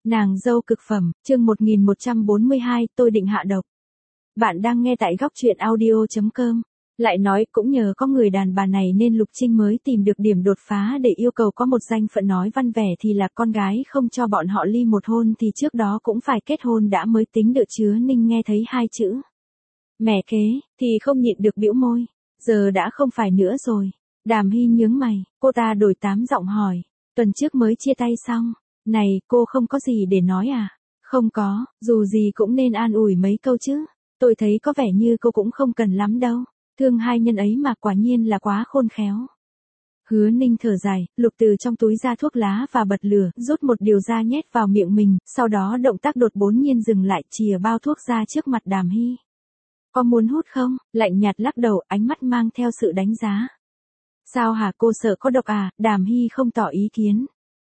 Nàng dâu cực phẩm, chương 1142, tôi định hạ độc. Bạn đang nghe tại góc truyện audio.com. Lại nói cũng nhờ có người đàn bà này nên Lục Trinh mới tìm được điểm đột phá để yêu cầu có một danh phận nói văn vẻ thì là con gái không cho bọn họ ly một hôn thì trước đó cũng phải kết hôn đã mới tính được. Chứa Ninh nghe thấy hai chữ mẹ kế thì không nhịn được bĩu môi. Giờ đã không phải nữa rồi. Đàm Hy nhướng mày, cô ta đổi 8 giọng hỏi. Tuần trước mới chia tay xong. Này, cô không có gì để nói à? Không có, dù gì cũng nên an ủi mấy câu chứ. Tôi thấy có vẻ như cô cũng không cần lắm đâu. Thương hai nhân ấy mà quả nhiên là quá khôn khéo. Hứa Ninh thở dài, lục từ trong túi ra thuốc lá và bật lửa, rút một điều ra nhét vào miệng mình, sau đó động tác đột bỗng nhiên dừng lại, chìa bao thuốc ra trước mặt Đàm Hy. Có muốn hút không? Lạnh nhạt lắc đầu, ánh mắt mang theo sự đánh giá. Sao hả, cô sợ có độc à? Đàm Hy không tỏ ý kiến.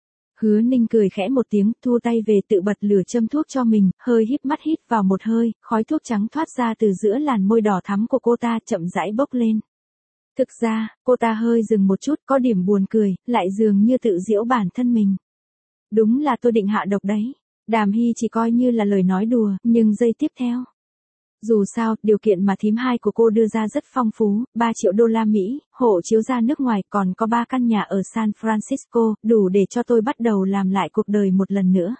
Hứa Ninh cười khẽ một tiếng, thu tay về tự bật lửa châm thuốc cho mình, hơi híp mắt hít vào một hơi, khói thuốc trắng thoát ra từ giữa làn môi đỏ thắm của cô ta chậm rãi bốc lên. Thực ra, cô ta hơi dừng một chút, có điểm buồn cười, lại dường như tự giễu bản thân mình. Đúng là tôi định hạ độc đấy. Đàm Hy chỉ coi như là lời nói đùa, nhưng giây tiếp theo. Dù sao, điều kiện mà thím hai của cô đưa ra rất phong phú, 3 triệu đô la Mỹ, hộ chiếu ra nước ngoài, còn có 3 căn nhà ở San Francisco, đủ để cho tôi bắt đầu làm lại cuộc đời một lần nữa.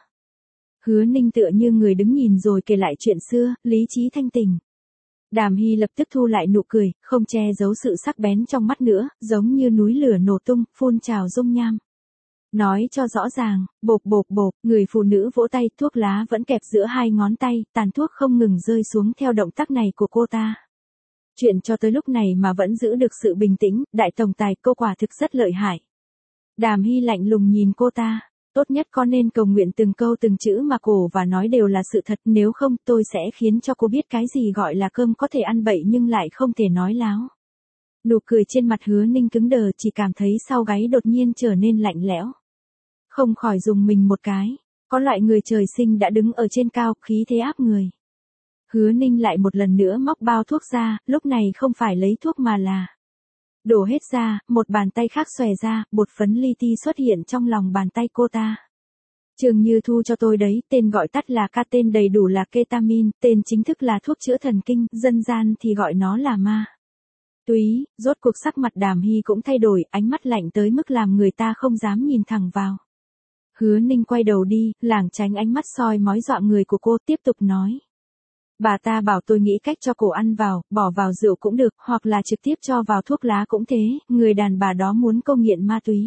Hứa Ninh tựa như người đứng nhìn rồi kể lại chuyện xưa, lý trí thanh tỉnh. Đàm Hy lập tức thu lại nụ cười, không che giấu sự sắc bén trong mắt nữa, giống như núi lửa nổ tung, phun trào dung nham. Nói cho rõ ràng, bộp bộp bộp, người phụ nữ vỗ tay, thuốc lá vẫn kẹp giữa hai ngón tay, tàn thuốc không ngừng rơi xuống theo động tác này của cô ta. Chuyện cho tới lúc này mà vẫn giữ được sự bình tĩnh, đại tổng tài, cô quả thực rất lợi hại. Đàm Hy lạnh lùng nhìn cô ta, tốt nhất có nên cầu nguyện từng câu từng chữ mà cổ và nói đều là sự thật, nếu không tôi sẽ khiến cho cô biết cái gì gọi là cơm có thể ăn bậy nhưng lại không thể nói láo. Nụ cười trên mặt Hứa Ninh cứng đờ, chỉ cảm thấy sau gáy đột nhiên trở nên lạnh lẽo. Không khỏi dùng mình một cái, có loại người trời sinh đã đứng ở trên cao, khí thế áp người. Hứa Ninh lại một lần nữa móc bao thuốc ra, lúc này không phải lấy thuốc mà là đổ hết ra, một bàn tay khác xòe ra, bột phấn li ti xuất hiện trong lòng bàn tay cô ta. Trường Như Thu cho tôi đấy, tên gọi tắt là K, tên đầy đủ là ketamin, tên chính thức là thuốc chữa thần kinh, dân gian thì gọi nó là ma túy. Rốt cuộc sắc mặt Đàm Hy cũng thay đổi, ánh mắt lạnh tới mức làm người ta không dám nhìn thẳng vào. Hứa Ninh quay đầu đi, lảng tránh ánh mắt soi mói dọa người của cô, tiếp tục nói. Bà ta bảo tôi nghĩ cách cho cổ ăn vào, bỏ vào rượu cũng được, hoặc là trực tiếp cho vào thuốc lá cũng thế, người đàn bà đó muốn cô nghiện ma túy.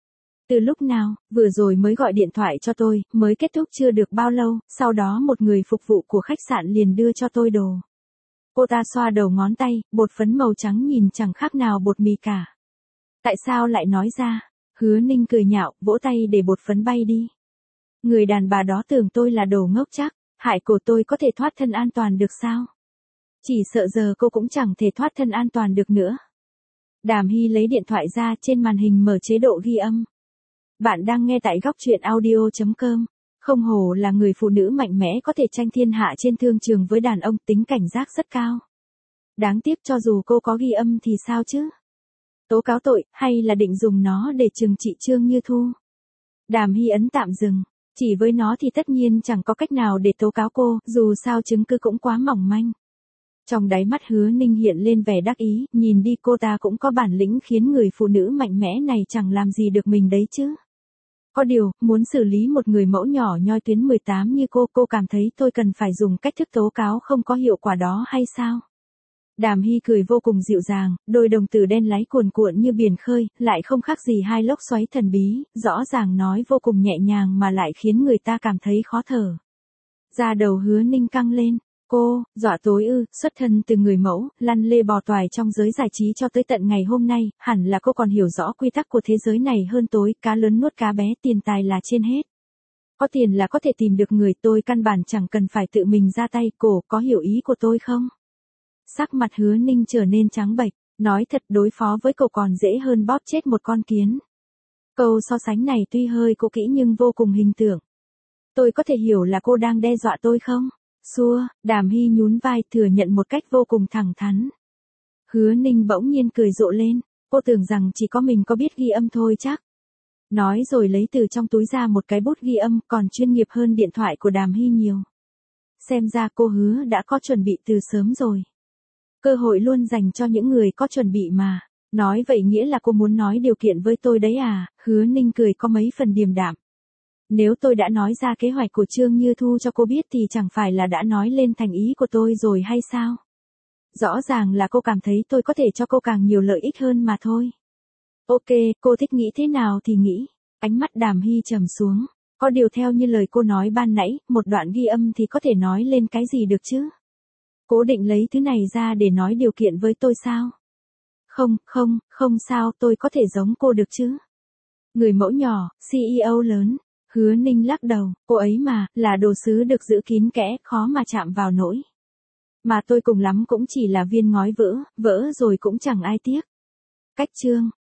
Từ lúc nào, vừa rồi mới gọi điện thoại cho tôi, mới kết thúc chưa được bao lâu, sau đó một người phục vụ của khách sạn liền đưa cho tôi đồ. Cô ta xoa đầu ngón tay, bột phấn màu trắng nhìn chẳng khác nào bột mì cả. Tại sao lại nói ra? Hứa Ninh cười nhạo, vỗ tay để bột phấn bay đi. Người đàn bà đó tưởng tôi là đồ ngốc chắc, hại cổ tôi có thể thoát thân an toàn được sao? Chỉ sợ giờ cô cũng chẳng thể thoát thân an toàn được nữa. Đàm Hy lấy điện thoại ra, trên màn hình mở chế độ ghi âm. Bạn đang nghe tại góc truyện audio.com. Không hổ là người phụ nữ mạnh mẽ có thể tranh thiên hạ trên thương trường với đàn ông, tính cảnh giác rất cao. Đáng tiếc cho dù cô có ghi âm thì sao chứ? Tố cáo tội, hay là định dùng nó để trừng trị Trương Như Thu? Đàm Hy ấn tạm dừng. Chỉ với nó thì tất nhiên chẳng có cách nào để tố cáo cô, dù sao chứng cứ cũng quá mỏng manh. Trong đáy mắt Hứa Ninh hiện lên vẻ đắc ý, nhìn đi, cô ta cũng có bản lĩnh khiến người phụ nữ mạnh mẽ này chẳng làm gì được mình đấy chứ. Có điều, muốn xử lý một người mẫu nhỏ nhoi tuyến 18 như cô cảm thấy tôi cần phải dùng cách thức tố cáo không có hiệu quả đó hay sao? Đàm Hy cười vô cùng dịu dàng, đôi đồng tử đen láy cuồn cuộn như biển khơi, lại không khác gì hai lốc xoáy thần bí, rõ ràng nói vô cùng nhẹ nhàng mà lại khiến người ta cảm thấy khó thở. Da đầu Hứa Ninh căng lên, cô, dọa tối ư, xuất thân từ người mẫu, lăn lê bò toài trong giới giải trí cho tới tận ngày hôm nay, hẳn là cô còn hiểu rõ quy tắc của thế giới này hơn tôi, cá lớn nuốt cá bé, tiền tài là trên hết. Có tiền là có thể tìm được người, tôi căn bản chẳng cần phải tự mình ra tay, cổ, có hiểu ý của tôi không? Sắc mặt Hứa Ninh trở nên trắng bệch, nói thật đối phó với cậu còn dễ hơn bóp chết một con kiến. Câu so sánh này tuy hơi cũ kỹ nhưng vô cùng hình tượng. Tôi có thể hiểu là cô đang đe dọa tôi không? Xua, Đàm Hy nhún vai thừa nhận một cách vô cùng thẳng thắn. Hứa Ninh bỗng nhiên cười rộ lên, cô tưởng rằng chỉ có mình có biết ghi âm thôi chắc. Nói rồi lấy từ trong túi ra một cái bút ghi âm còn chuyên nghiệp hơn điện thoại của Đàm Hy nhiều. Xem ra cô Hứa đã có chuẩn bị từ sớm rồi. Cơ hội luôn dành cho những người có chuẩn bị mà. Nói vậy nghĩa là cô muốn nói điều kiện với tôi đấy à? Hứa Ninh cười có mấy phần điềm đạm. Nếu tôi đã nói ra kế hoạch của Trương Như Thu cho cô biết thì chẳng phải là đã nói lên thành ý của tôi rồi hay sao? Rõ ràng là cô cảm thấy tôi có thể cho cô càng nhiều lợi ích hơn mà thôi. Ok, cô thích nghĩ thế nào thì nghĩ. Ánh mắt Đàm Hy trầm xuống. Có điều theo như lời cô nói ban nãy, một đoạn ghi âm thì có thể nói lên cái gì được chứ? Cô định lấy thứ này ra để nói điều kiện với tôi sao? Không sao, tôi có thể giống cô được chứ? Người mẫu nhỏ, CEO lớn. Hứa Ninh lắc đầu, cô ấy mà, là đồ sứ được giữ kín kẽ, khó mà chạm vào nổi. Mà tôi cùng lắm cũng chỉ là viên ngói vỡ rồi cũng chẳng ai tiếc. Cách Trương